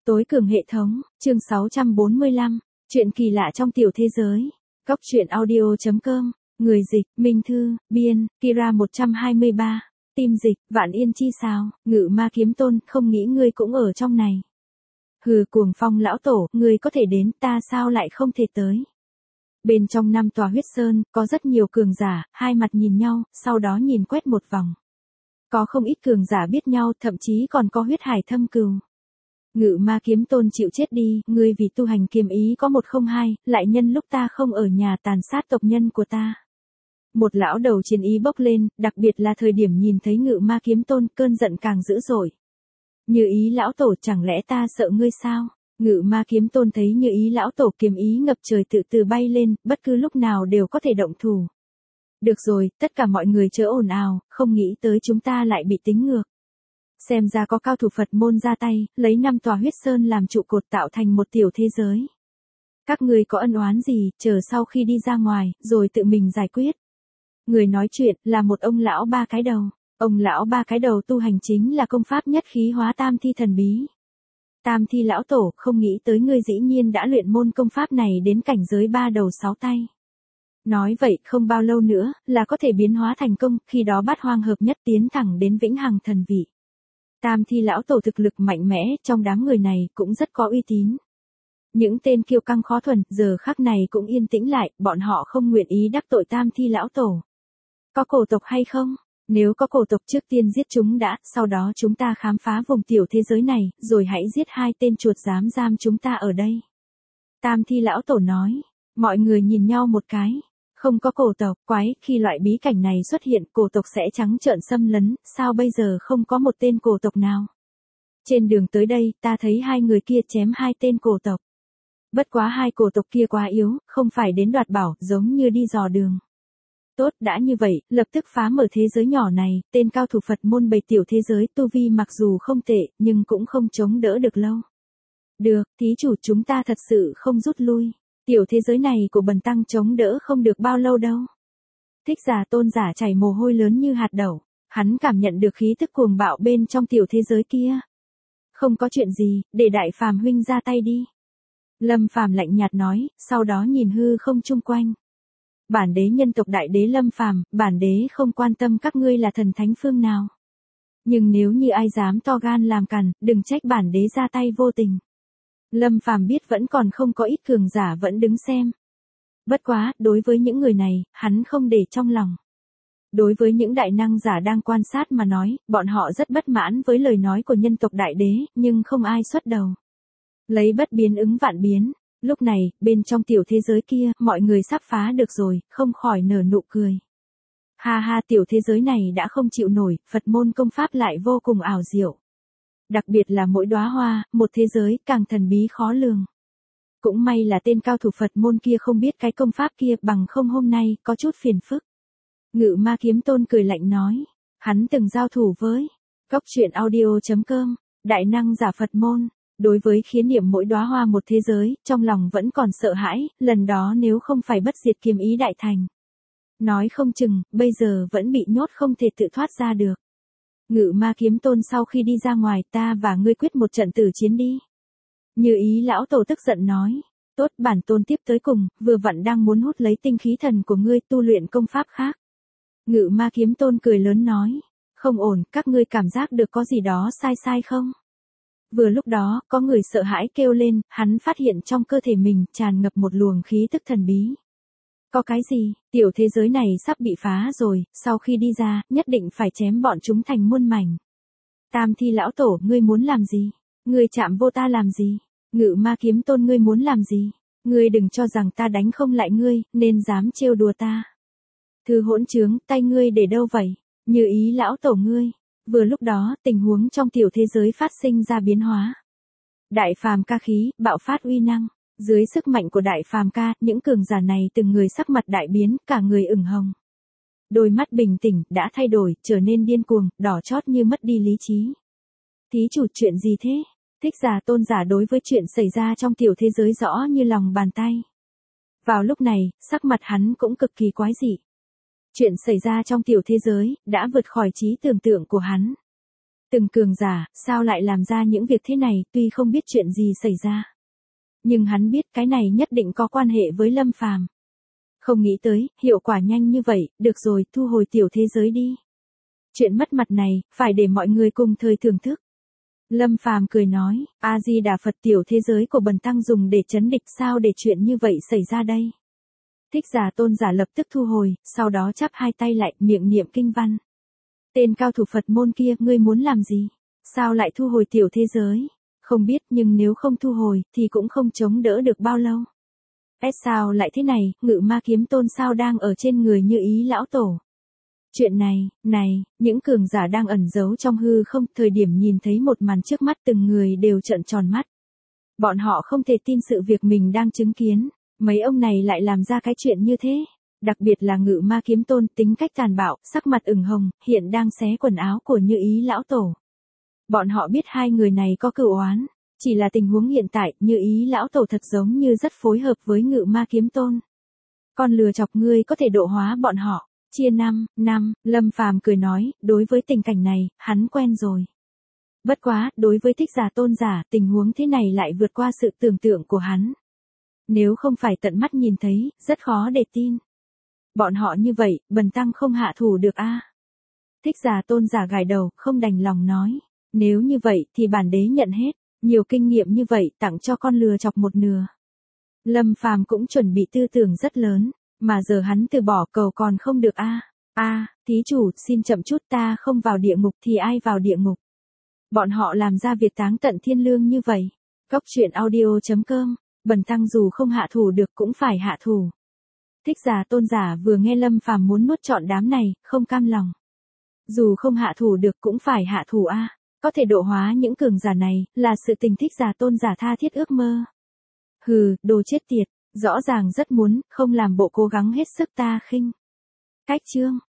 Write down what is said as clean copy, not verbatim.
Tối cường hệ thống, chương 645, chuyện kỳ lạ trong tiểu thế giới. Góc truyện audio.com, người dịch, Minh Thư, biên, Kira 123, tim dịch, Vạn Yên chi sao, Ngự Ma Kiếm Tôn, không nghĩ ngươi cũng ở trong này. Hừ, Cuồng Phong lão tổ, ngươi có thể đến, ta sao lại không thể tới. Bên trong 5 tòa huyết sơn, có rất nhiều cường giả, hai mặt nhìn nhau, sau đó nhìn quét một vòng. Có không ít cường giả biết nhau, thậm chí còn có huyết hải thâm cừu. Ngự Ma Kiếm Tôn chịu chết đi, ngươi vì tu hành kiếm ý có 102, lại nhân lúc ta không ở nhà tàn sát tộc nhân của ta. Một lão đầu chiến ý bốc lên, đặc biệt là thời điểm nhìn thấy Ngự Ma Kiếm Tôn, cơn giận càng dữ dội. Như Ý lão tổ, chẳng lẽ ta sợ ngươi sao? Ngự Ma Kiếm Tôn thấy Như Ý lão tổ kiếm ý ngập trời tự từ bay lên, bất cứ lúc nào đều có thể động thủ. Được rồi, tất cả mọi người chớ ồn ào, không nghĩ tới chúng ta lại bị tính ngược. Xem ra có cao thủ Phật môn ra tay, lấy 5 tòa huyết sơn làm trụ cột tạo thành một tiểu thế giới. Các ngươi có ân oán gì, chờ sau khi đi ra ngoài, rồi tự mình giải quyết. Người nói chuyện là một ông lão ba cái đầu. Ông lão ba cái đầu tu hành chính là công pháp nhất khí hóa tam thi thần bí. Tam thi lão tổ, không nghĩ tới ngươi dĩ nhiên đã luyện môn công pháp này đến cảnh giới 3 đầu 6 tay. Nói vậy, không bao lâu nữa, là có thể biến hóa thành công, khi đó bát hoang hợp nhất tiến thẳng đến vĩnh hằng thần vị. Tam thi lão tổ thực lực mạnh mẽ, trong đám người này cũng rất có uy tín. Những tên kiêu căng khó thuần, giờ khắc này cũng yên tĩnh lại, bọn họ không nguyện ý đắc tội tam thi lão tổ. Có cổ tộc hay không? Nếu có cổ tộc trước tiên giết chúng đã, sau đó chúng ta khám phá vùng tiểu thế giới này, rồi hãy giết 2 tên chuột dám giam chúng ta ở đây. Tam thi lão tổ nói, mọi người nhìn nhau một cái. Không có cổ tộc, quái, khi loại bí cảnh này xuất hiện, cổ tộc sẽ trắng trợn xâm lấn, sao bây giờ không có một tên cổ tộc nào? Trên đường tới đây, ta thấy 2 người kia chém 2 tên cổ tộc. Bất quá 2 cổ tộc kia quá yếu, không phải đến đoạt bảo, giống như đi dò đường. Tốt, đã như vậy, lập tức phá mở thế giới nhỏ này, tên cao thủ Phật môn bày tiểu thế giới, tu vi mặc dù không tệ, nhưng cũng không chống đỡ được lâu. Được, thí chủ, chúng ta thật sự không rút lui. Tiểu thế giới này của bần tăng chống đỡ không được bao lâu đâu. Thích Giả Tôn giả chảy mồ hôi lớn như hạt đậu, hắn cảm nhận được khí tức cuồng bạo bên trong tiểu thế giới kia. Không có chuyện gì, để Đại Phàm huynh ra tay đi. Lâm Phàm lạnh nhạt nói, sau đó nhìn hư không chung quanh. Bản đế nhân tộc đại đế Lâm Phàm, bản đế không quan tâm các ngươi là thần thánh phương nào. Nhưng nếu như ai dám to gan làm càn, đừng trách bản đế ra tay vô tình. Lâm Phàm biết vẫn còn không có ít cường giả vẫn đứng xem. Bất quá, đối với những người này, hắn không để trong lòng. Đối với những đại năng giả đang quan sát mà nói, bọn họ rất bất mãn với lời nói của nhân tộc đại đế, nhưng không ai xuất đầu. Lấy bất biến ứng vạn biến. Lúc này, bên trong tiểu thế giới kia, mọi người sắp phá được rồi, không khỏi nở nụ cười. Ha ha, tiểu thế giới này đã không chịu nổi, Phật môn công pháp lại vô cùng ảo diệu. Đặc biệt là mỗi đóa hoa, một thế giới càng thần bí khó lường. Cũng may là tên cao thủ Phật môn kia không biết cái công pháp kia, bằng không hôm nay có chút phiền phức. Ngự Ma Kiếm Tôn cười lạnh nói, hắn từng giao thủ với Góc truyện audio.com, đại năng giả Phật môn. Đối với khía niệm mỗi đóa hoa một thế giới, trong lòng vẫn còn sợ hãi, lần đó nếu không phải bất diệt kiếm ý đại thành. Nói không chừng, bây giờ vẫn bị nhốt không thể tự thoát ra được. Ngự Ma Kiếm Tôn, sau khi đi ra ngoài, ta và ngươi quyết một trận tử chiến đi. Như Ý lão tổ tức giận nói, tốt, bản tôn tiếp tới cùng, vừa vặn đang muốn hút lấy tinh khí thần của ngươi tu luyện công pháp khác. Ngự Ma Kiếm Tôn cười lớn nói, không ổn, các ngươi cảm giác được có gì đó sai sai không? Vừa lúc đó, có người sợ hãi kêu lên, hắn phát hiện trong cơ thể mình tràn ngập một luồng khí tức thần bí. Có cái gì, tiểu thế giới này sắp bị phá rồi, sau khi đi ra, nhất định phải chém bọn chúng thành muôn mảnh. Tam thi lão tổ, ngươi muốn làm gì? Ngươi chạm vô ta làm gì? Ngự Ma Kiếm Tôn, ngươi muốn làm gì? Ngươi đừng cho rằng ta đánh không lại ngươi, nên dám trêu đùa ta. Thư hỗn trướng, tay ngươi để đâu vậy? Như Ý lão tổ ngươi. Vừa lúc đó, tình huống trong tiểu thế giới phát sinh ra biến hóa. Đại phàm ca khí, bạo phát uy năng. Dưới sức mạnh của đại phàm ca, những cường giả này từng người sắc mặt đại biến, cả người ửng hồng. Đôi mắt bình tĩnh, đã thay đổi, trở nên điên cuồng, đỏ chót như mất đi lý trí. Thí chủ, chuyện gì thế? Thích Giả Tôn giả đối với chuyện xảy ra trong tiểu thế giới rõ như lòng bàn tay. Vào lúc này, sắc mặt hắn cũng cực kỳ quái dị. Chuyện xảy ra trong tiểu thế giới, đã vượt khỏi trí tưởng tượng của hắn. Từng cường giả, sao lại làm ra những việc thế này, tuy không biết chuyện gì xảy ra. Nhưng hắn biết cái này nhất định có quan hệ với Lâm Phàm. Không nghĩ tới, hiệu quả nhanh như vậy, được rồi, thu hồi tiểu thế giới đi. Chuyện mất mặt này, phải để mọi người cùng thời thưởng thức. Lâm Phàm cười nói, A-di-đà Phật, tiểu thế giới của bần tăng dùng để trấn địch, sao để chuyện như vậy xảy ra đây? Thích Giả Tôn giả lập tức thu hồi, sau đó chắp hai tay lại, miệng niệm kinh văn. Tên cao thủ Phật môn kia, ngươi muốn làm gì? Sao lại thu hồi tiểu thế giới? Không biết, nhưng nếu không thu hồi, thì cũng không chống đỡ được bao lâu. Sao lại thế này, Ngự Ma Kiếm Tôn sao đang ở trên người Như Ý lão tổ? Chuyện này, những cường giả đang ẩn giấu trong hư không, thời điểm nhìn thấy một màn trước mắt từng người đều trợn tròn mắt. Bọn họ không thể tin sự việc mình đang chứng kiến, mấy ông này lại làm ra cái chuyện như thế. Đặc biệt là Ngự Ma Kiếm Tôn, tính cách tàn bạo, sắc mặt ửng hồng, hiện đang xé quần áo của Như Ý lão tổ. Bọn họ biết hai người này có cửu oán, chỉ là tình huống hiện tại, Như Ý lão tổ thật giống như rất phối hợp với Ngự Ma Kiếm Tôn. Con lừa chọc ngươi có thể độ hóa bọn họ. Chia 5, Lâm Phàm cười nói, đối với tình cảnh này, hắn quen rồi. Bất quá, đối với Thích Giả Tôn giả, tình huống thế này lại vượt qua sự tưởng tượng của hắn. Nếu không phải tận mắt nhìn thấy, rất khó để tin. Bọn họ như vậy, bần tăng không hạ thủ được a. Thích Giả Tôn giả gài đầu, không đành lòng nói. Nếu như vậy, thì bản đế nhận hết. Nhiều kinh nghiệm như vậy, tặng cho con lừa chọc một nửa. Lâm Phàm cũng chuẩn bị tư tưởng rất lớn. Mà giờ hắn từ bỏ cầu còn không được a. Thí chủ, xin chậm chút, ta không vào địa ngục thì ai vào địa ngục? Bọn họ làm ra việc táng tận thiên lương như vậy. Cốc truyện audio.com, bần tăng dù không hạ thủ được cũng phải hạ thủ. Thích Giả Tôn giả vừa nghe Lâm Phàm muốn nuốt trọn đám này, không cam lòng. Dù không hạ thủ được cũng phải hạ thủ a. Có thể độ hóa những cường giả này, là sự tình Thích Giả Tôn giả tha thiết ước mơ. Hừ, đồ chết tiệt. Rõ ràng rất muốn, không làm bộ cố gắng hết sức ta khinh. Cách chương.